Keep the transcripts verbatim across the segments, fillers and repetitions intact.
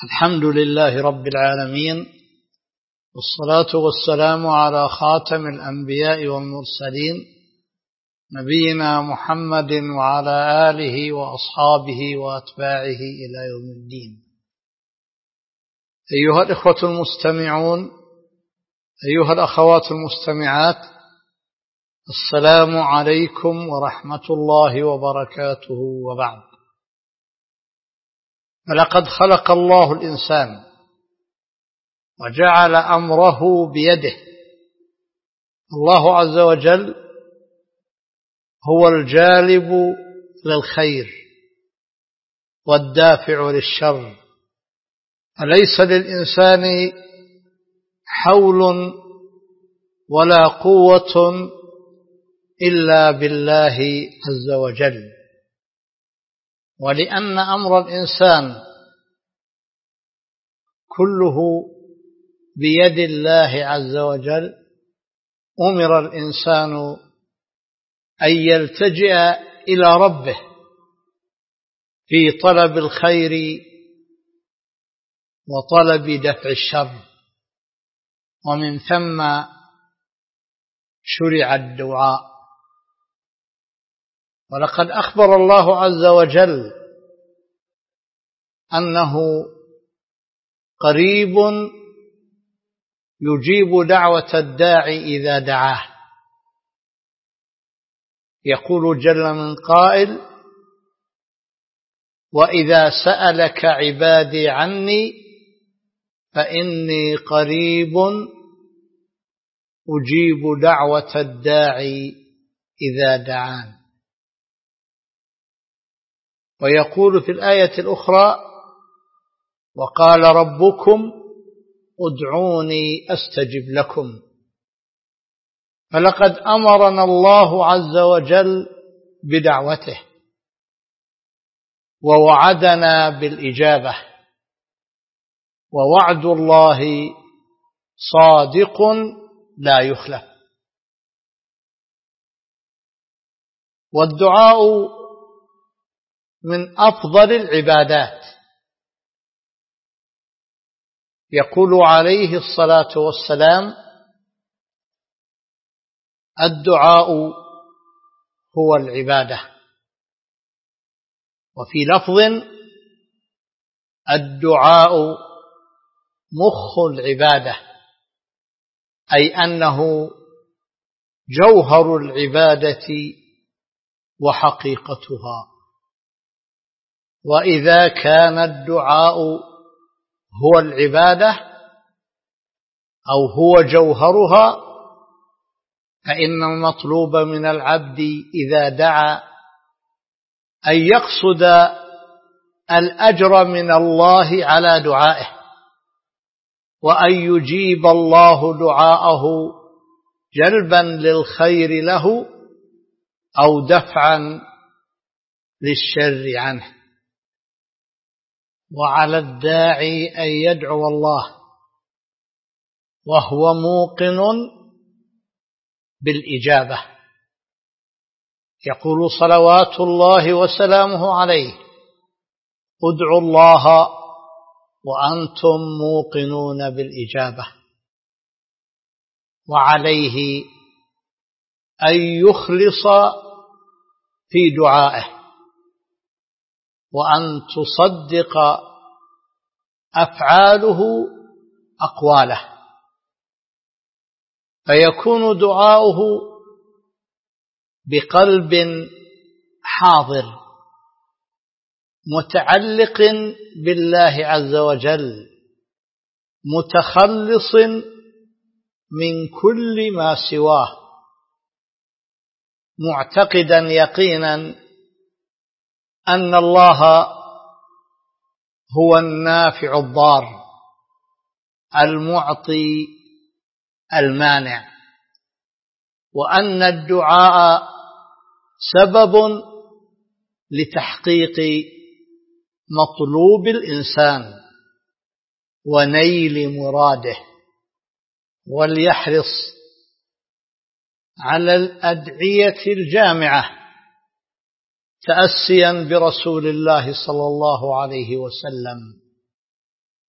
الحمد لله رب العالمين، والصلاة والسلام على خاتم الأنبياء والمرسلين نبينا محمد وعلى آله وأصحابه وأتباعه إلى يوم الدين. أيها الإخوة المستمعون، أيها الأخوات المستمعات، السلام عليكم ورحمة الله وبركاته، وبعد. فلقد خلق الله الإنسان وجعل أمره بيده. الله عز وجل هو الجالب للخير والدافع للشر، فليس للإنسان حول ولا قوة إلا بالله عز وجل. ولأن أمر الإنسان كله بيد الله عز وجل، أمر الإنسان أن يلتجئ إلى ربه في طلب الخير وطلب دفع الشر، ومن ثم شرع الدعاء. ولقد أخبر الله عز وجل أنه قريب يجيب دعوة الداعي إذا دعاه. يقول جل من قائل: وإذا سألك عبادي عني فإني قريب أجيب دعوة الداعي إذا دعان. ويقول في الآية الأخرى: وقال ربكم ادعوني أستجب لكم. فلقد أمرنا الله عز وجل بدعوته ووعدنا بالإجابة، ووعد الله صادق لا يخلف. والدعاء من أفضل العبادات. يقول عليه الصلاة والسلام: الدعاء هو العبادة. وفي لفظ: الدعاء مخ العبادة، أي أنه جوهر العبادة وحقيقتها. وإذا كان الدعاء هو العبادة أو هو جوهرها، فإن المطلوب من العبد إذا دعا أن يقصد الأجر من الله على دعائه، وأن يجيب الله دعاءه جلبا للخير له أو دفعا للشر عنه. وعلى الداعي أن يدعو الله وهو موقن بالإجابة. يقول صلوات الله وسلامه عليه: ادعوا الله وأنتم موقنون بالإجابة. وعليه أن يخلص في دعائه، وأن تصدق أفعاله أقواله، فيكون دعاؤه بقلب حاضر متعلق بالله عز وجل، متخلص من كل ما سواه، معتقدا يقينا أن الله هو النافع الضار، المعطي المانع، وأن الدعاء سبب لتحقيق مطلوب الإنسان ونيل مراده. وليحرص على الأدعية الجامعة تأسيا برسول الله صلى الله عليه وسلم،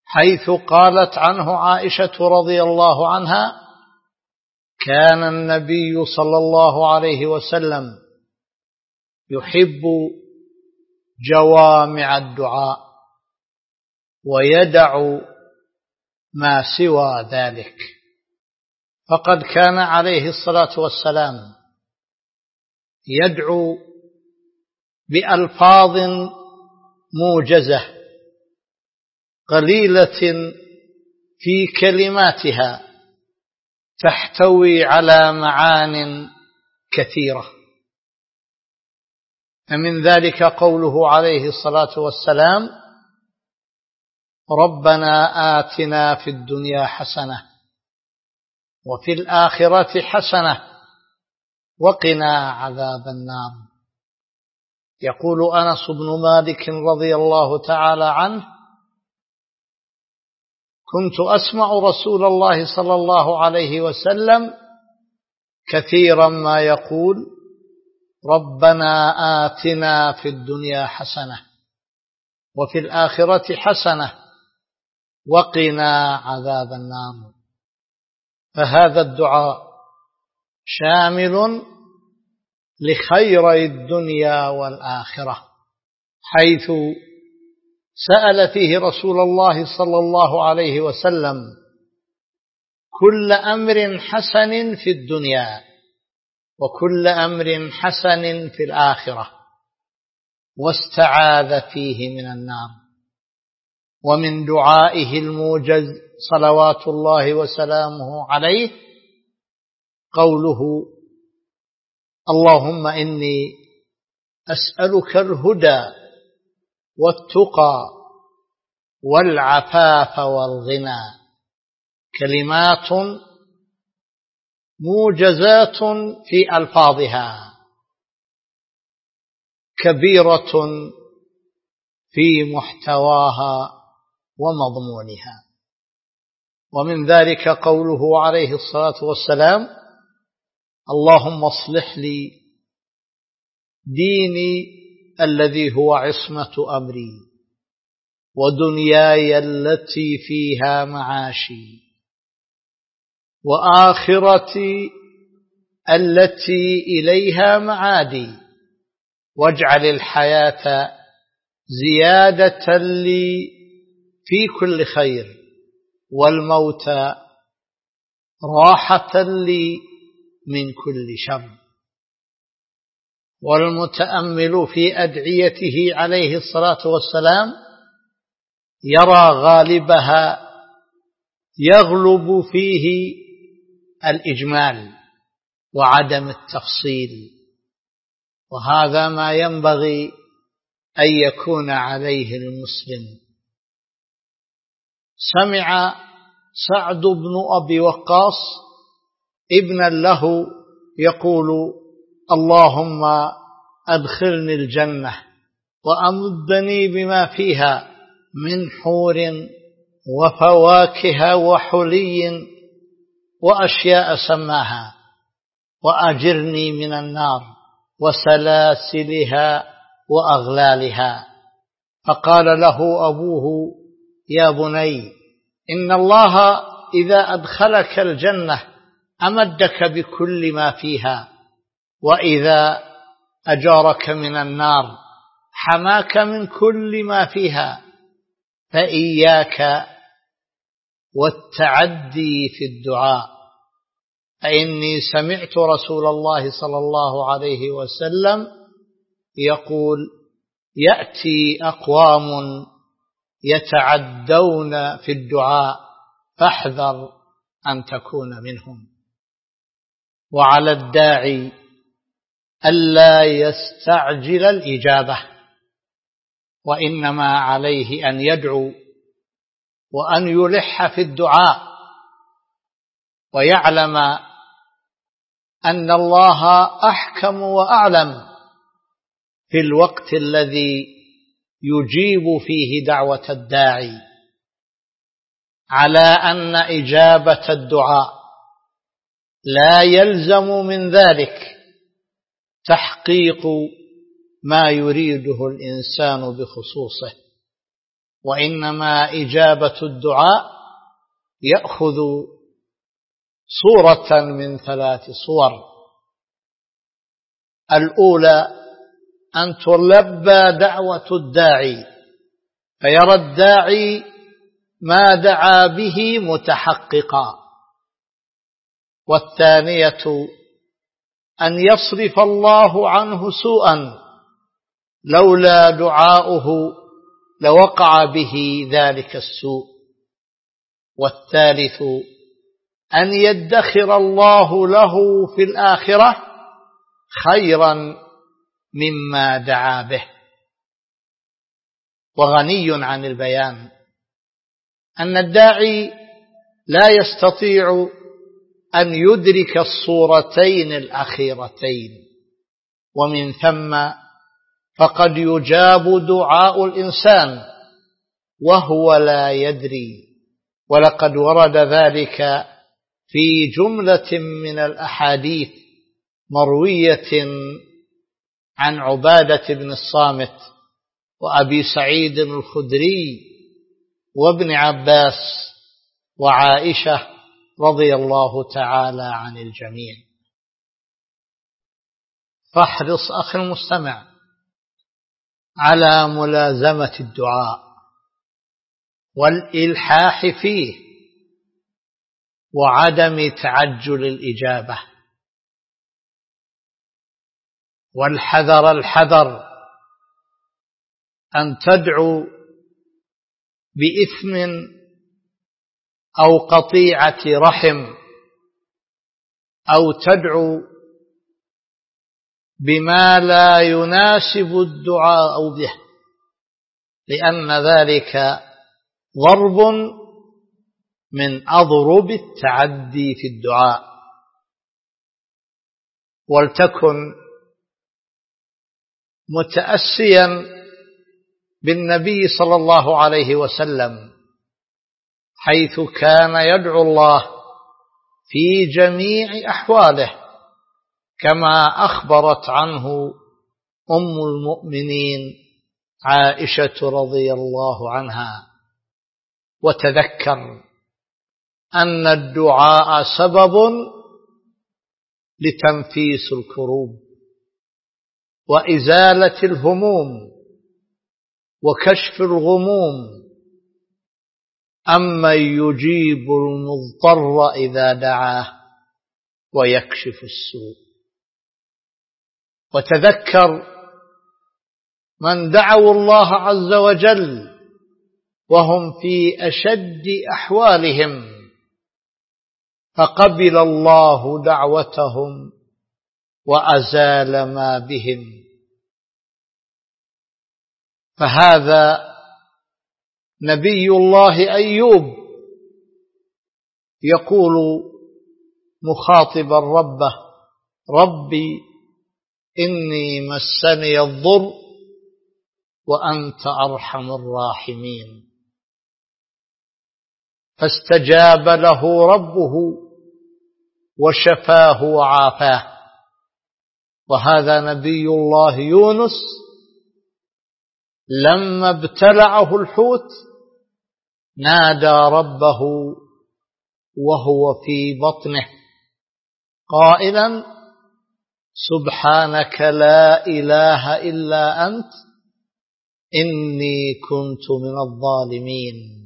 حيث قالت عنه عائشة رضي الله عنها: كان النبي صلى الله عليه وسلم يحب جوامع الدعاء ويدع ما سوى ذلك، فقد كان عليه الصلاة والسلام يدعو بألفاظ موجزة قليلة في كلماتها تحتوي على معان كثيرة. فمن ذلك قوله عليه الصلاة والسلام: ربنا آتنا في الدنيا حسنة وفي الآخرة حسنة وقنا عذاب النار. يقول أنس بن مالك رضي الله تعالى عنه: كنت أسمع رسول الله صلى الله عليه وسلم كثيرا ما يقول: ربنا آتنا في الدنيا حسنة وفي الآخرة حسنة وقنا عذاب النار. فهذا الدعاء شامل لخيري الدنيا والآخرة، حيث سأل فيه رسول الله صلى الله عليه وسلم كل أمر حسن في الدنيا وكل أمر حسن في الآخرة، واستعاذ فيه من النار. ومن دعائه الموجز صلوات الله وسلامه عليه قوله: اللهم إني أسألك الهدى والتقى والعفاف والغنى. كلمات موجزات في ألفاظها، كبيرة في محتواها ومضمونها. ومن ذلك قوله عليه الصلاة والسلام: اللهم اصلح لي ديني الذي هو عصمة أمري ودنياي التي فيها معاشي وآخرتي التي إليها معادي، واجعل الحياة زيادة لي في كل خير والموت راحة لي من كل شر. والمتأمل في أدعيته عليه الصلاة والسلام يرى غالبها يغلب فيه الإجمال وعدم التفصيل، وهذا ما ينبغي أن يكون عليه المسلم. سمع سعد بن أبي وقاص ابنا له يقول: اللهم أدخلني الجنة وأمدني بما فيها من حور وفواكه وحلي وأشياء سماها، وأجرني من النار وسلاسلها وأغلالها. فقال له أبوه: يا بني، إن الله إذا أدخلك الجنة أمدك بكل ما فيها، وإذا أجارك من النار حماك من كل ما فيها، فإياك والتعدي في الدعاء، فإني سمعت رسول الله صلى الله عليه وسلم يقول: يأتي أقوام يتعدون في الدعاء فاحذر أن تكون منهم. وعلى الداعي ألا يستعجل الإجابة، وإنما عليه أن يدعو وأن يلح في الدعاء، ويعلم أن الله أحكم وأعلم في الوقت الذي يجيب فيه دعوة الداعي، على أن إجابة الدعاء لا يلزم من ذلك تحقيق ما يريده الإنسان بخصوصه، وإنما إجابة الدعاء يأخذ صورة من ثلاث صور. الأولى أن تلبى دعوة الداعي فيرى الداعي ما دعا به متحققا. والثانية أن يصرف الله عنه سوءا لولا دعاؤه لوقع به ذلك السوء. والثالث أن يدخر الله له في الآخرة خيرا مما دعا به. وغني عن البيان أن الداعي لا يستطيع أن يدرك الصورتين الأخيرتين، ومن ثم فقد يجاب دعاء الإنسان وهو لا يدري. ولقد ورد ذلك في جملة من الأحاديث مروية عن عبادة بن الصامت وأبي سعيد الخدري وابن عباس وعائشة رضي الله تعالى عن الجميع. فاحرص أخي المستمع على ملازمة الدعاء والإلحاح فيه وعدم تعجل الإجابة، والحذر الحذر أن تدعو بإثم أو قطيعة رحم أو تدعو بما لا يناسب الدعاء به، لأن ذلك ضرب من أضرب التعدي في الدعاء. ولتكن متأسيا بالنبي صلى الله عليه وسلم حيث كان يدعو الله في جميع أحواله كما أخبرت عنه أم المؤمنين عائشة رضي الله عنها. وتذكر أن الدعاء سبب لتنفيس الكروب وإزالة الهموم وكشف الغموم، أما يجيب المضطر إذا دعاه ويكشف السوء. وتذكر من دعوا الله عز وجل وهم في أشد أحوالهم فقبل الله دعوتهم وأزال ما بهم. فهذا نبي الله أيوب يقول مخاطبا ربه: ربي إني مسني الضر وأنت أرحم الراحمين، فاستجاب له ربه وشفاه وعافاه. وهذا نبي الله يونس لما ابتلعه الحوت نادى ربه وهو في بطنه قائلا: سبحانك لا إله إلا أنت إني كنت من الظالمين.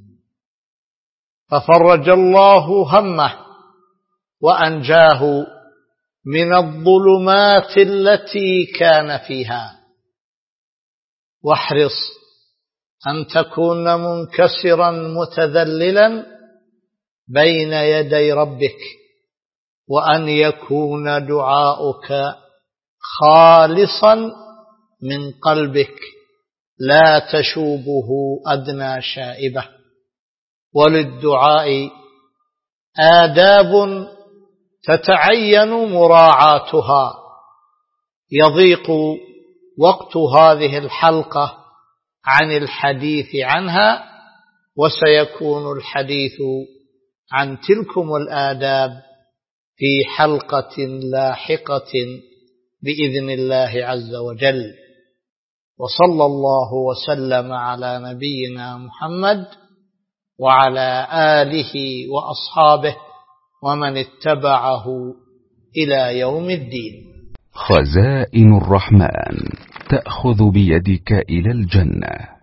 ففرج الله همه وأنجاه من الظلمات التي كان فيها. واحرص أن تكون منكسرا متذللا بين يدي ربك، وأن يكون دعاؤك خالصا من قلبك لا تشوبه أدنى شائبة. وللدعاء آداب تتعين مراعاتها. يضيق وقت هذه الحلقة عن الحديث عنها، وسيكون الحديث عن تلكم الآداب في حلقة لاحقة بإذن الله عز وجل. وصلى الله وسلم على نبينا محمد وعلى آله وأصحابه ومن اتبعه إلى يوم الدين. خزائن الرحمن تأخذ بيدك إلى الجنة.